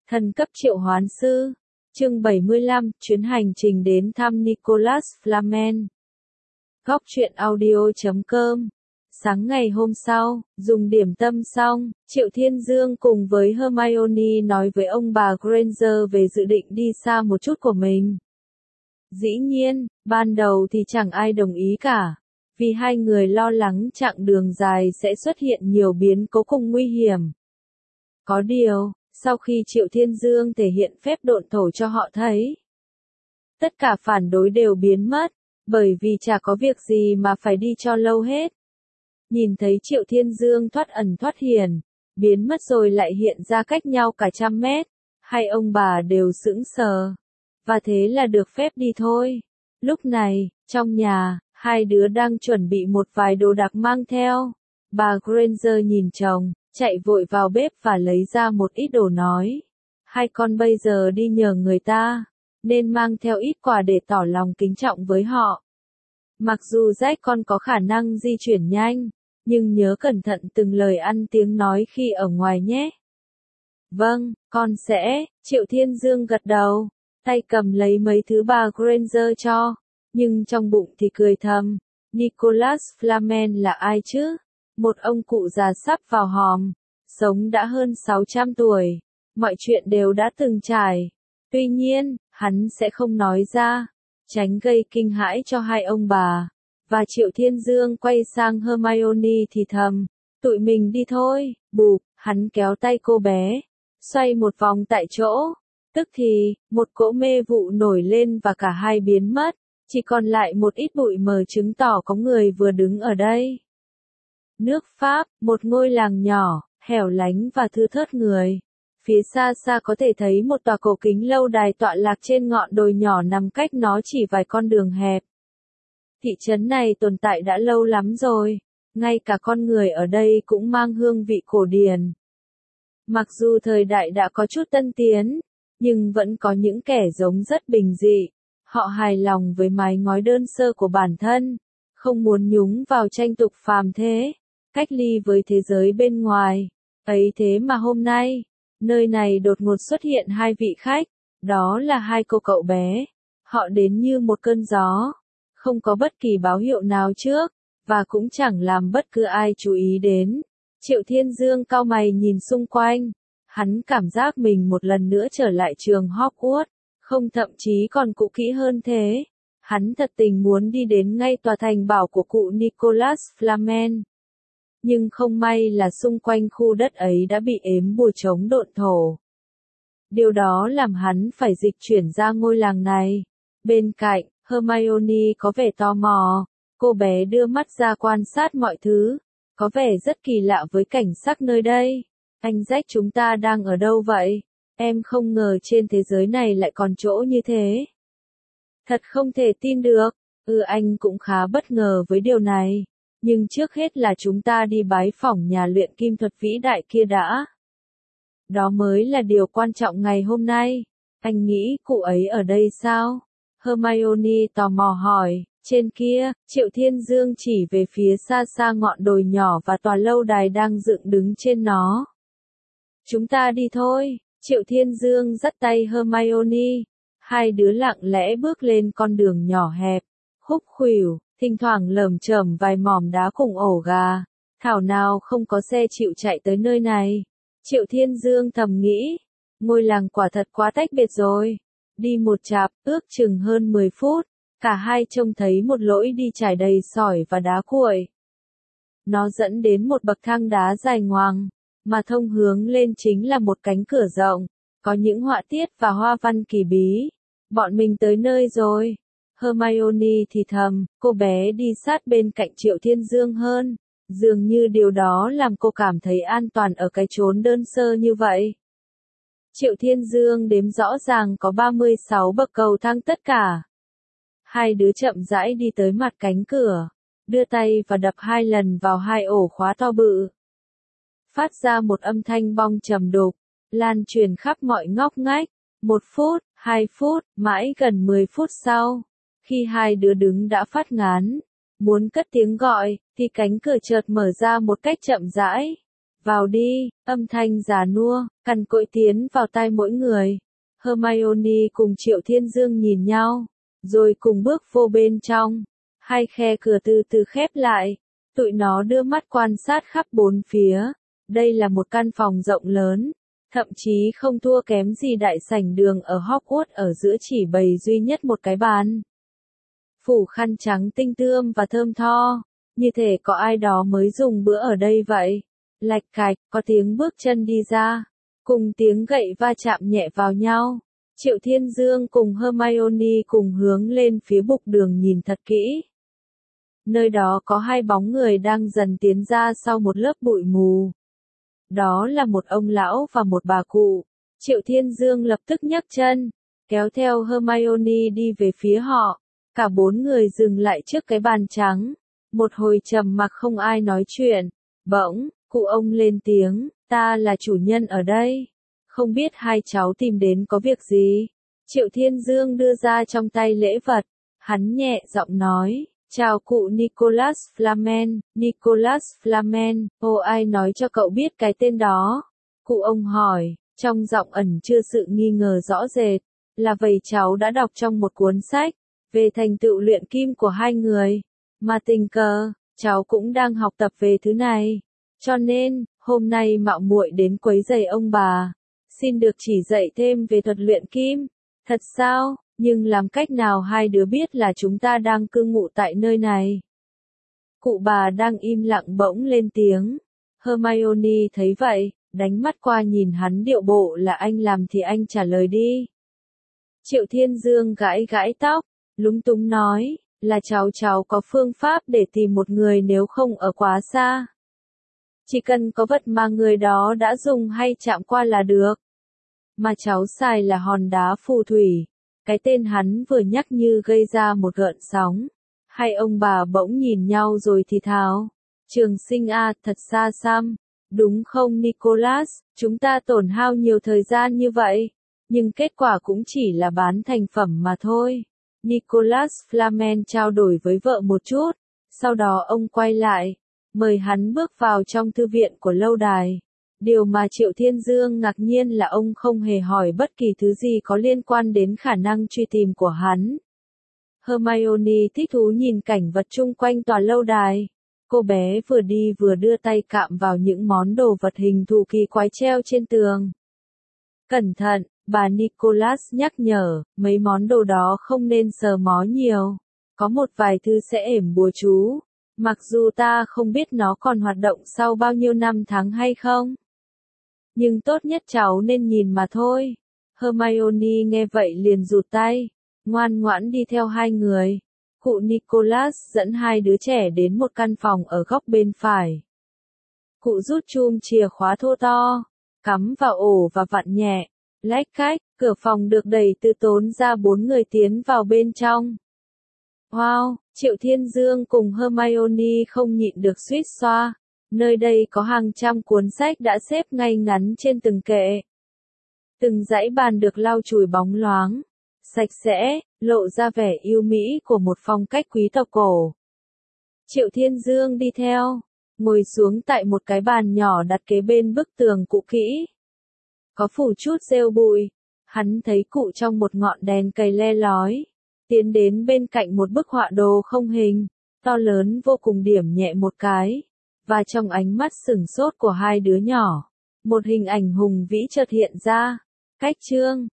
Thần cấp triệu hoán sư. Chương 75, chuyến hành trình đến thăm Nicholas Flamel. Góc truyện audio.com. Sáng ngày hôm sau, dùng điểm tâm xong, Triệu Thiên Dương cùng với Hermione nói với ông bà Granger về dự định đi xa một chút của mình. Dĩ nhiên, ban đầu thì chẳng ai đồng ý cả, vì hai người lo lắng chặng đường dài sẽ xuất hiện nhiều biến cố cùng nguy hiểm. Có điều, sau khi Triệu Thiên Dương thể hiện phép độn thổ cho họ thấy, tất cả phản đối đều biến mất, bởi vì chả có việc gì mà phải đi cho lâu hết. Nhìn thấy Triệu Thiên Dương thoát ẩn thoát hiển, biến mất rồi lại hiện ra cách nhau cả 100 mét, hai ông bà đều sững sờ. Và thế là được phép đi thôi. Lúc này, trong nhà, hai đứa đang chuẩn bị một vài đồ đạc mang theo. Bà Granger nhìn chồng, chạy vội vào bếp và lấy ra một ít đồ nói. Hai con bây giờ đi nhờ người ta, nên mang theo ít quà để tỏ lòng kính trọng với họ. Mặc dù Jack con có khả năng di chuyển nhanh, nhưng nhớ cẩn thận từng lời ăn tiếng nói khi ở ngoài nhé. Vâng, con sẽ, Triệu Thiên Dương gật đầu, tay cầm lấy mấy thứ bà Granger cho, nhưng trong bụng thì cười thầm, Nicholas Flamel là ai chứ? Một ông cụ già sắp vào hòm, sống đã hơn 600 tuổi, mọi chuyện đều đã từng trải. Tuy nhiên, hắn sẽ không nói ra, tránh gây kinh hãi cho hai ông bà. Và Triệu Thiên Dương quay sang Hermione thì thầm, tụi mình đi thôi, bụp, hắn kéo tay cô bé, xoay một vòng tại chỗ. Tức thì, một cỗ mê vụ nổi lên và cả hai biến mất, chỉ còn lại một ít bụi mờ chứng tỏ có người vừa đứng ở đây. Nước Pháp, một ngôi làng nhỏ, hẻo lánh và thưa thớt người. Phía xa xa có thể thấy một tòa cổ kính lâu đài tọa lạc trên ngọn đồi nhỏ nằm cách nó chỉ vài con đường hẹp. Thị trấn này tồn tại đã lâu lắm rồi, ngay cả con người ở đây cũng mang hương vị cổ điển. Mặc dù thời đại đã có chút tân tiến, nhưng vẫn có những kẻ giống rất bình dị. Họ hài lòng với mái ngói đơn sơ của bản thân, không muốn nhúng vào tranh tục phàm thế, cách ly với thế giới bên ngoài. Ấy thế mà hôm nay, nơi này đột ngột xuất hiện hai vị khách, đó là hai cô cậu bé. Họ đến như một cơn gió, không có bất kỳ báo hiệu nào trước, và cũng chẳng làm bất cứ ai chú ý đến. Triệu Thiên Dương cau mày nhìn xung quanh, hắn cảm giác mình một lần nữa trở lại trường Hogwarts, không thậm chí còn cũ kỹ hơn thế. Hắn thật tình muốn đi đến ngay tòa thành bảo của cụ Nicholas Flamel. Nhưng không may là xung quanh khu đất ấy đã bị ếm bùa chống độn thổ. Điều đó làm hắn phải dịch chuyển ra ngôi làng này. Bên cạnh, Hermione có vẻ tò mò, cô bé đưa mắt ra quan sát mọi thứ, có vẻ rất kỳ lạ với cảnh sắc nơi đây. Anh Jack chúng ta đang ở đâu vậy? Em không ngờ trên thế giới này lại còn chỗ như thế. Thật không thể tin được, anh cũng khá bất ngờ với điều này. Nhưng trước hết là chúng ta đi bái phỏng nhà luyện kim thuật vĩ đại kia đã. Đó mới là điều quan trọng ngày hôm nay. Anh nghĩ cụ ấy ở đây sao? Hermione tò mò hỏi. Trên kia, Triệu Thiên Dương chỉ về phía xa xa ngọn đồi nhỏ và tòa lâu đài đang dựng đứng trên nó. Chúng ta đi thôi, Triệu Thiên Dương dắt tay Hermione. Hai đứa lặng lẽ bước lên con đường nhỏ hẹp, khúc khuỷu, thỉnh thoảng lởm chởm vài mỏm đá cùng ổ gà. Thảo nào không có xe chịu chạy tới nơi này. Triệu Thiên Dương thầm nghĩ, ngôi làng quả thật quá tách biệt rồi. Đi một chạp, ước chừng hơn 10 phút, cả hai trông thấy một lối đi trải đầy sỏi và đá cuội. Nó dẫn đến một bậc thang đá dài ngoằng, mà thông hướng lên chính là một cánh cửa rộng, có những họa tiết và hoa văn kỳ bí. Bọn mình tới nơi rồi. Hermione thì thầm, cô bé đi sát bên cạnh Triệu Thiên Dương hơn. Dường như điều đó làm cô cảm thấy an toàn ở cái chốn đơn sơ như vậy. Triệu Thiên Dương đếm rõ ràng có 36 bậc cầu thang tất cả. Hai đứa chậm rãi đi tới mặt cánh cửa, đưa tay và đập 2 lần vào 2 ổ khóa to bự. Phát ra một âm thanh bong trầm đục, lan truyền khắp mọi ngóc ngách. 1 phút, 2 phút, mãi gần 10 phút sau, khi hai đứa đứng đã phát ngán, muốn cất tiếng gọi, thì cánh cửa chợt mở ra một cách chậm rãi, Vào đi, âm thanh già nua, cằn cỗi tiến vào tai mỗi người. Hermione cùng Triệu Thiên Dương nhìn nhau, rồi cùng bước vô bên trong. Hai khe cửa từ từ khép lại. Tụi nó đưa mắt quan sát khắp bốn phía. Đây là một căn phòng rộng lớn, thậm chí không thua kém gì đại sảnh đường ở Hogwarts, ở giữa chỉ bày duy nhất một cái bàn. Phủ khăn trắng tinh tươm và thơm tho, như thể có ai đó mới dùng bữa ở đây vậy. Lạch cạch, có tiếng bước chân đi ra, cùng tiếng gậy va chạm nhẹ vào nhau. Triệu Thiên Dương cùng Hermione cùng hướng lên phía bục đường nhìn thật kỹ. Nơi đó có hai bóng người đang dần tiến ra sau một lớp bụi mù. Đó là một ông lão và một bà cụ. Triệu Thiên Dương lập tức nhấc chân, kéo theo Hermione đi về phía họ. Cả bốn người dừng lại trước cái bàn trắng. Một hồi trầm mặc không ai nói chuyện. Bỗng, cụ ông lên tiếng, ta là chủ nhân ở đây. Không biết hai cháu tìm đến có việc gì? Triệu Thiên Dương đưa ra trong tay lễ vật. Hắn nhẹ giọng nói, chào cụ Nicholas Flamel. Nicholas Flamel, ai nói cho cậu biết cái tên đó? Cụ ông hỏi, trong giọng ẩn chứa sự nghi ngờ rõ rệt. Là vậy cháu đã đọc trong một cuốn sách, về thành tựu luyện kim của hai người. Mà tình cờ, cháu cũng đang học tập về thứ này. Cho nên, hôm nay mạo muội đến quấy rầy ông bà. Xin được chỉ dạy thêm về thuật luyện kim. Thật sao? Nhưng làm cách nào hai đứa biết là chúng ta đang cư ngụ tại nơi này? Cụ bà đang im lặng bỗng lên tiếng. Hermione thấy vậy, đánh mắt qua nhìn hắn, điệu bộ là anh làm thì anh trả lời đi. Triệu Thiên Dương gãi gãi tóc, lúng túng nói, là cháu có phương pháp để tìm một người nếu không ở quá xa. Chỉ cần có vật mà người đó đã dùng hay chạm qua là được. Mà cháu xài là hòn đá phù thủy. Cái tên hắn vừa nhắc như gây ra một gợn sóng. Hai ông bà bỗng nhìn nhau rồi thì thào. Trường sinh à, thật xa xăm. Đúng không Nicholas, chúng ta tổn hao nhiều thời gian như vậy. Nhưng kết quả cũng chỉ là bán thành phẩm mà thôi. Nicholas Flamel trao đổi với vợ một chút. Sau đó ông quay lại, mời hắn bước vào trong thư viện của lâu đài. Điều mà Triệu Thiên Dương ngạc nhiên là ông không hề hỏi bất kỳ thứ gì có liên quan đến khả năng truy tìm của hắn. Hermione thích thú nhìn cảnh vật chung quanh tòa lâu đài. Cô bé vừa đi vừa đưa tay cạm vào những món đồ vật hình thù kỳ quái treo trên tường. Cẩn thận, bà Nicholas nhắc nhở, mấy món đồ đó không nên sờ mó nhiều. Có một vài thứ sẽ ểm bùa chú. Mặc dù ta không biết nó còn hoạt động sau bao nhiêu năm tháng hay không. Nhưng tốt nhất cháu nên nhìn mà thôi. Hermione nghe vậy liền rụt tay, ngoan ngoãn đi theo hai người. Cụ Nicholas dẫn hai đứa trẻ đến một căn phòng ở góc bên phải. Cụ rút chum chìa khóa thô to, cắm vào ổ và vặn nhẹ. Lách cách, cửa phòng được đẩy từ tốn ra, bốn người tiến vào bên trong. Wow, Triệu Thiên Dương cùng Hermione không nhịn được suýt xoa. Nơi đây có hàng trăm cuốn sách đã xếp ngay ngắn trên từng kệ. Từng dãy bàn được lau chùi bóng loáng, sạch sẽ, lộ ra vẻ yêu mỹ của một phong cách quý tộc cổ. Triệu Thiên Dương đi theo, ngồi xuống tại một cái bàn nhỏ đặt kế bên bức tường cũ kỹ. Có phủ chút rêu bụi, hắn thấy cụ trong một ngọn đèn cầy le lói, tiến đến bên cạnh một bức họa đồ không hình, to lớn vô cùng, điểm nhẹ một cái. Và trong ánh mắt sửng sốt của hai đứa nhỏ, một hình ảnh hùng vĩ chợt hiện ra. Cách chương